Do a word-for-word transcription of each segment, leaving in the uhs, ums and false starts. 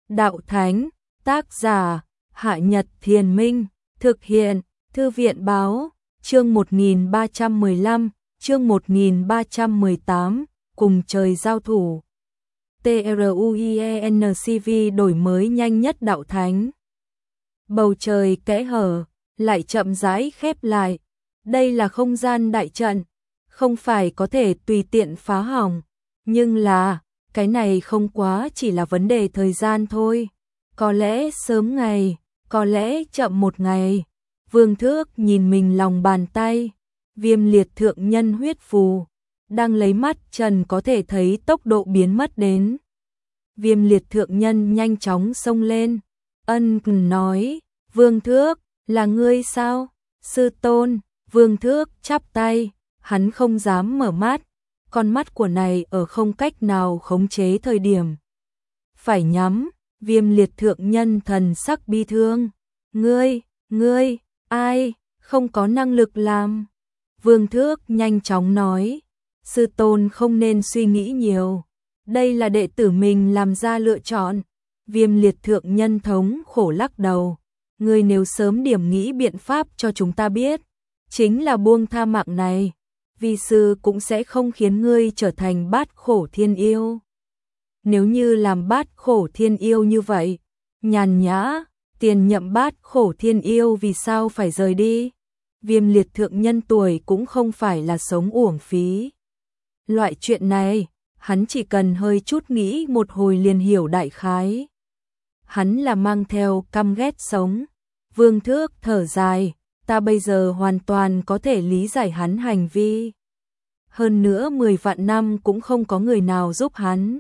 Đạo Thánh, tác giả, Hạ Nhật Thiền Minh, thực hiện, Thư viện Báo, chương một nghìn ba trăm mười lăm, chương một nghìn ba trăm mười tám, cùng trời giao thủ. TRUIENCV đổi mới nhanh nhất Đạo Thánh. Bầu trời kẽ hở, lại chậm rãi khép lại. Đây là không gian đại trận, không phải có thể tùy tiện phá hỏng. Nhưng là, cái này không quá chỉ là vấn đề thời gian thôi. Có lẽ sớm ngày, có lẽ chậm một ngày. Vương Thước nhìn mình lòng bàn tay, Viêm Liệt Thượng Nhân huyết phù, đang lấy mắt trần có thể thấy tốc độ biến mất đến. Viêm Liệt Thượng Nhân nhanh chóng xông lên, ân cần nói, Vương Thước, là ngươi sao? Sư tôn. Vương Thước chắp tay, hắn không dám mở mắt, con mắt của này ở không cách nào khống chế thời điểm. Phải nhắm. Viêm Liệt Thượng Nhân thần sắc bi thương, ngươi, ngươi, ai, không có năng lực làm. Vương Thước nhanh chóng nói, sư tôn không nên suy nghĩ nhiều, đây là đệ tử mình làm ra lựa chọn. Viêm Liệt Thượng Nhân thống khổ lắc đầu, ngươi nếu sớm điểm nghĩ biện pháp cho chúng ta biết, chính là buông tha mạng này, vi sư cũng sẽ không khiến ngươi trở thành bát khổ thiên yêu. Nếu như làm bát khổ thiên yêu như vậy, nhàn nhã, tiền nhậm bát khổ thiên yêu vì sao phải rời đi? Viêm Liệt Thượng Nhân tuổi cũng không phải là sống uổng phí. Loại chuyện này, hắn chỉ cần hơi chút nghĩ một hồi liền hiểu đại khái. Hắn là mang theo căm ghét sống. Vương Thước thở dài, ta bây giờ hoàn toàn có thể lý giải hắn hành vi. Hơn nữa mười vạn năm cũng không có người nào giúp hắn.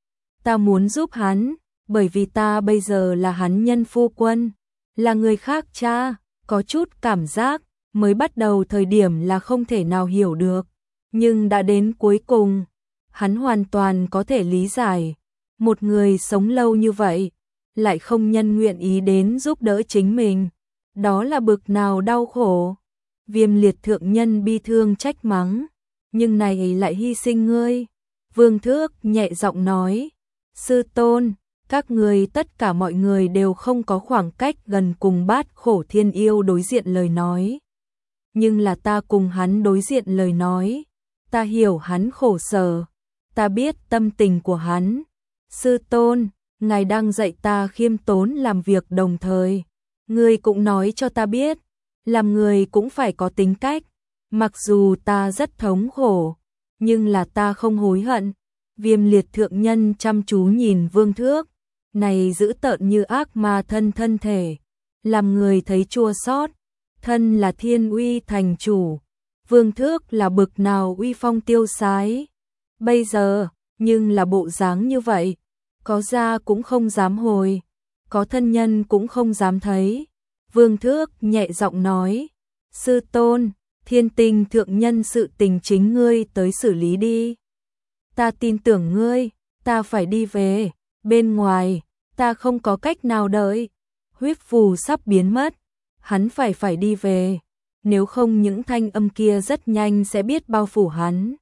Ta muốn giúp hắn, bởi vì ta bây giờ là hắn nhân phu quân, là người khác cha, có chút cảm giác, mới bắt đầu thời điểm là không thể nào hiểu được, nhưng đã đến cuối cùng, hắn hoàn toàn có thể lý giải, một người sống lâu như vậy, lại không nhân nguyện ý đến giúp đỡ chính mình, đó là bực nào đau khổ. Viêm Liệt Thượng Nhân bi thương trách mắng, nhưng này lại hy sinh ngươi. Vương Thước nhẹ giọng nói, sư tôn, các người tất cả mọi người đều không có khoảng cách gần cùng bát khổ thiên yêu đối diện lời nói. Nhưng là ta cùng hắn đối diện lời nói, ta hiểu hắn khổ sở, ta biết tâm tình của hắn. Sư tôn, ngài đang dạy ta khiêm tốn làm việc đồng thời, ngươi cũng nói cho ta biết, làm người cũng phải có tính cách, mặc dù ta rất thống khổ, nhưng là ta không hối hận. Viêm Liệt Thượng Nhân chăm chú nhìn Vương Thước, này dữ tợn như ác ma thân thân thể, làm người thấy chua xót. Thân là Thiên Uy thành chủ, Vương Thước là bực nào uy phong tiêu sái. Bây giờ, nhưng là bộ dáng như vậy, có ra cũng không dám hồi, có thân nhân cũng không dám thấy. Vương Thước nhẹ giọng nói, sư tôn, Thiên Tinh Thượng Nhân sự tình chính ngươi tới xử lý đi. Ta tin tưởng ngươi, ta phải đi về, bên ngoài, ta không có cách nào đợi. Huyết phù sắp biến mất, hắn phải phải đi về, nếu không những thanh âm kia rất nhanh sẽ biết bao phủ hắn.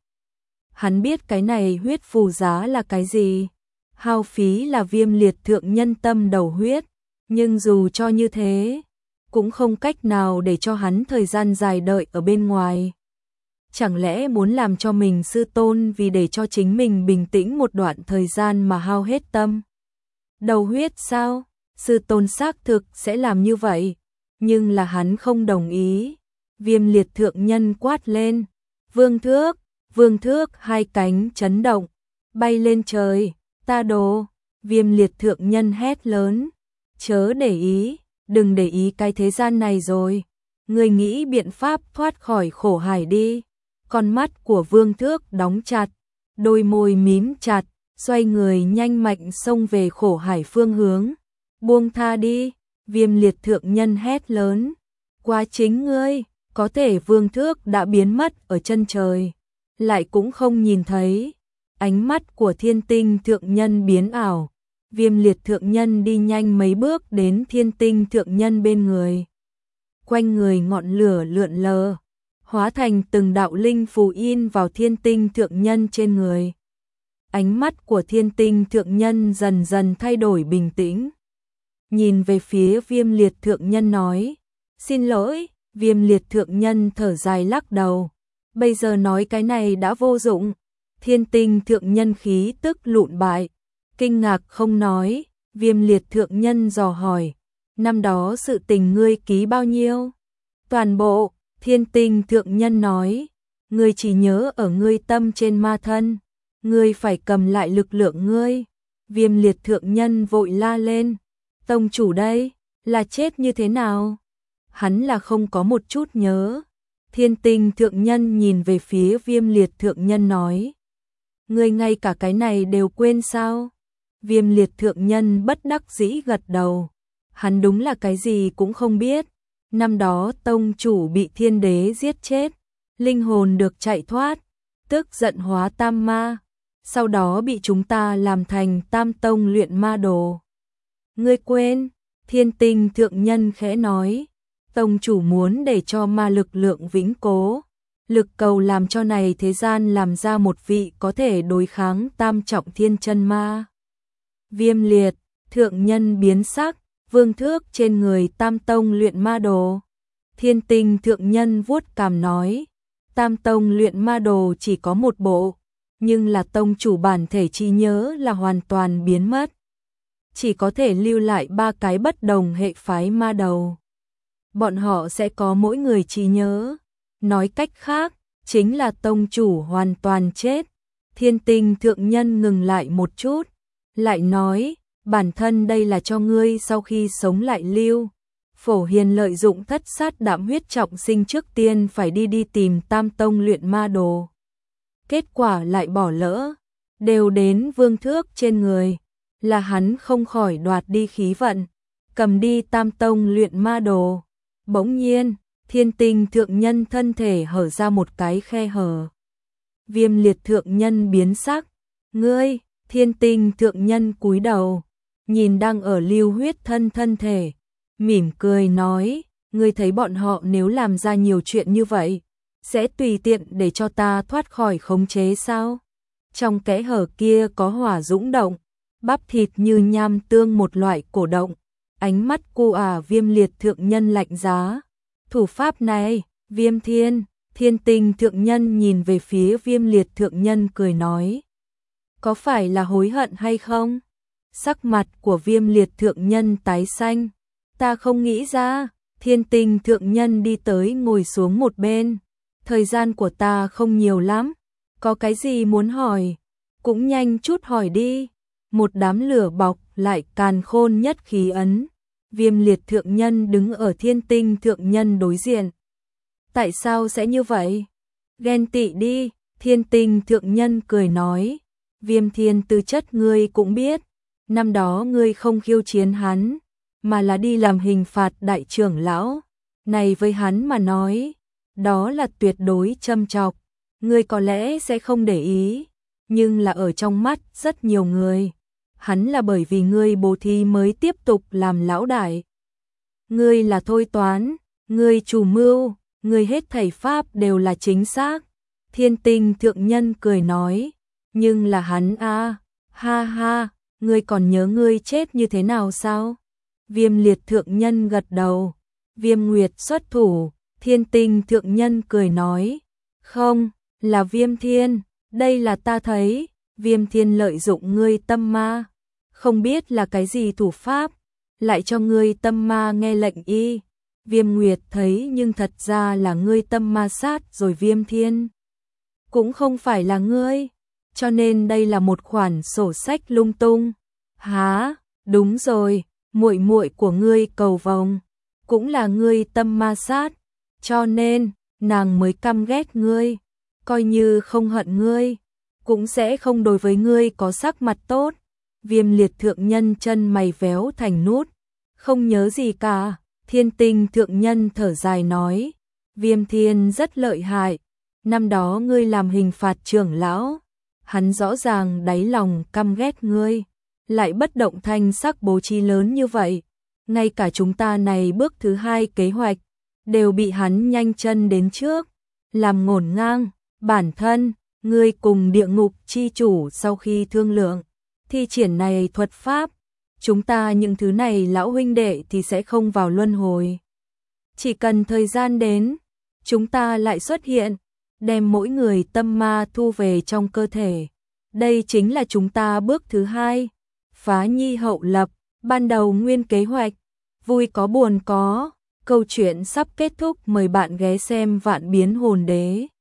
Hắn biết cái này huyết phù giá là cái gì, hao phí là Viêm Liệt Thượng Nhân tâm đầu huyết, nhưng dù cho như thế, cũng không cách nào để cho hắn thời gian dài đợi ở bên ngoài. Chẳng lẽ muốn làm cho mình sư tôn vì để cho chính mình bình tĩnh một đoạn thời gian mà hao hết tâm đầu huyết sao? Sư tôn xác thực sẽ làm như vậy, nhưng là hắn không đồng ý. Viêm Liệt Thượng Nhân quát lên, Vương Thước, Vương Thước hai cánh chấn động, bay lên trời, ta đồ. Viêm Liệt Thượng Nhân hét lớn, chớ để ý, đừng để ý cái thế gian này rồi, ngươi nghĩ biện pháp thoát khỏi khổ hải đi. Con mắt của Vương Thước đóng chặt, đôi môi mím chặt, xoay người nhanh mạnh xông về khổ hải phương hướng. Buông tha đi. Viêm Liệt Thượng Nhân hét lớn, quá chính ngươi. Có thể Vương Thước đã biến mất ở chân trời, lại cũng không nhìn thấy. Ánh mắt của Thiên Tinh Thượng Nhân biến ảo, Viêm Liệt Thượng Nhân đi nhanh mấy bước đến Thiên Tinh Thượng Nhân bên người. Quanh người ngọn lửa lượn lờ, hóa thành từng đạo linh phù in vào Thiên Tinh Thượng Nhân trên người. ánh mắt của Thiên Tinh thượng nhân dần dần thay đổi bình tĩnh. Nhìn về phía Viêm Liệt thượng nhân nói, xin lỗi. Viêm Liệt thượng nhân thở dài lắc đầu, bây giờ nói cái này đã vô dụng. Thiên Tinh thượng nhân khí tức lụn bại, kinh ngạc không nói. Viêm Liệt thượng nhân dò hỏi, năm đó sự tình ngươi ký bao nhiêu? Toàn bộ. Thiên Tinh thượng nhân nói, ngươi chỉ nhớ ở ngươi tâm trên ma thân, ngươi phải cầm lại lực lượng ngươi. Viêm Liệt thượng nhân vội la lên, tông chủ đây, là chết như thế nào? Hắn là không có một chút nhớ. Thiên Tinh thượng nhân nhìn về phía Viêm Liệt thượng nhân nói, ngươi ngay cả cái này đều quên sao? Viêm Liệt thượng nhân bất đắc dĩ gật đầu, hắn đúng là cái gì cũng không biết. Năm đó tông chủ bị thiên đế giết chết, linh hồn được chạy thoát, tức giận hóa tam ma, sau đó bị chúng ta làm thành tam tông luyện ma đồ. Ngươi quên? Thiên Tinh thượng nhân khẽ nói, tông chủ muốn để cho ma lực lượng vĩnh cố, lực cầu làm cho này thế gian làm ra một vị có thể đối kháng tam trọng thiên chân ma. Viêm Liệt thượng nhân biến sắc, vương thước trên người tam tông luyện ma đồ. Thiên Tinh thượng nhân vuốt cằm nói, tam tông luyện ma đồ chỉ có một bộ, nhưng là tông chủ bản thể trí nhớ là hoàn toàn biến mất, chỉ có thể lưu lại ba cái bất đồng hệ phái ma đầu. Bọn họ sẽ có mỗi người trí nhớ, nói cách khác, chính là tông chủ hoàn toàn chết. Thiên Tinh thượng nhân ngừng lại một chút, lại nói, bản thân đây là cho ngươi sau khi sống lại lưu. Phổ Hiền lợi dụng thất sát đạm huyết trọng sinh trước tiên phải đi đi tìm tam tông luyện ma đồ. Kết quả lại bỏ lỡ, đều đến vương thước trên người, là hắn không khỏi đoạt đi khí vận, cầm đi tam tông luyện ma đồ. Bỗng nhiên, Thiên Tinh thượng nhân thân thể hở ra một cái khe hở. Viêm Liệt thượng nhân biến sắc, ngươi. Thiên Tinh thượng nhân cúi đầu, nhìn đang ở lưu huyết thân thân thể, mỉm cười nói, ngươi thấy bọn họ nếu làm ra nhiều chuyện như vậy, sẽ tùy tiện để cho ta thoát khỏi khống chế sao? Trong kẽ hở kia có hỏa dũng động, bắp thịt như nham tương một loại cổ động, ánh mắt cô ả Viêm Liệt thượng nhân lạnh giá. Thủ pháp này, Viêm Thiên. Thiên Tinh thượng nhân nhìn về phía Viêm Liệt thượng nhân cười nói, có phải là hối hận hay không? Sắc mặt của Viêm Liệt thượng nhân tái xanh, ta không nghĩ ra. Thiên Tinh thượng nhân đi tới ngồi xuống một bên, thời gian của ta không nhiều lắm, có cái gì muốn hỏi, cũng nhanh chút hỏi đi. Một đám lửa bọc lại càn khôn nhất khí ấn. Viêm Liệt thượng nhân đứng ở Thiên Tinh thượng nhân đối diện. Tại sao sẽ như vậy? Ghen tị đi. Thiên Tinh thượng nhân cười nói, Viêm Thiên tư chất ngươi cũng biết, năm đó ngươi không khiêu chiến hắn, mà là đi làm hình phạt đại trưởng lão, này với hắn mà nói, đó là tuyệt đối châm chọc, ngươi có lẽ sẽ không để ý, nhưng là ở trong mắt rất nhiều người, hắn là bởi vì ngươi bố thí mới tiếp tục làm lão đại. Ngươi là thôi toán, ngươi chủ mưu, ngươi hết thảy pháp đều là chính xác. Thiên Tinh thượng nhân cười nói, nhưng là hắn a, ha ha, ngươi còn nhớ ngươi chết như thế nào sao? Viêm Liệt thượng nhân gật đầu. Viêm Nguyệt xuất thủ. Thiên Tinh thượng nhân cười nói, không, là Viêm Thiên, đây là ta thấy, Viêm Thiên lợi dụng ngươi tâm ma, không biết là cái gì thủ pháp, lại cho ngươi tâm ma nghe lệnh y. Viêm Nguyệt thấy nhưng thật ra là ngươi tâm ma sát rồi Viêm Thiên. Cũng không phải là ngươi, cho nên đây là một khoản sổ sách lung tung. Hả? Đúng rồi, muội muội của ngươi Cầu Vồng cũng là ngươi tâm ma sát, cho nên nàng mới căm ghét ngươi, coi như không hận ngươi, cũng sẽ không đối với ngươi có sắc mặt tốt. Viêm Liệt thượng nhân chân mày véo thành nút, không nhớ gì cả. Thiên Tinh thượng nhân thở dài nói, Viêm Thiên rất lợi hại, năm đó ngươi làm hình phạt trưởng lão, hắn rõ ràng đáy lòng căm ghét ngươi, lại bất động thanh sắc bố trí lớn như vậy, ngay cả chúng ta này bước thứ hai kế hoạch, đều bị hắn nhanh chân đến trước, làm ngổn ngang, bản thân, Ngươi cùng địa ngục chi chủ sau khi thương lượng, thi triển này thuật pháp, chúng ta những thứ này lão huynh đệ thì sẽ không vào luân hồi. Chỉ cần thời gian đến, chúng ta lại xuất hiện, đem mỗi người tâm ma thu về trong cơ thể. Đây chính là chúng ta bước thứ hai, phá nhi hậu lập, ban đầu nguyên kế hoạch, vui có buồn có, câu chuyện sắp kết thúc, mời bạn ghé xem Vạn Biến Hồn Đế.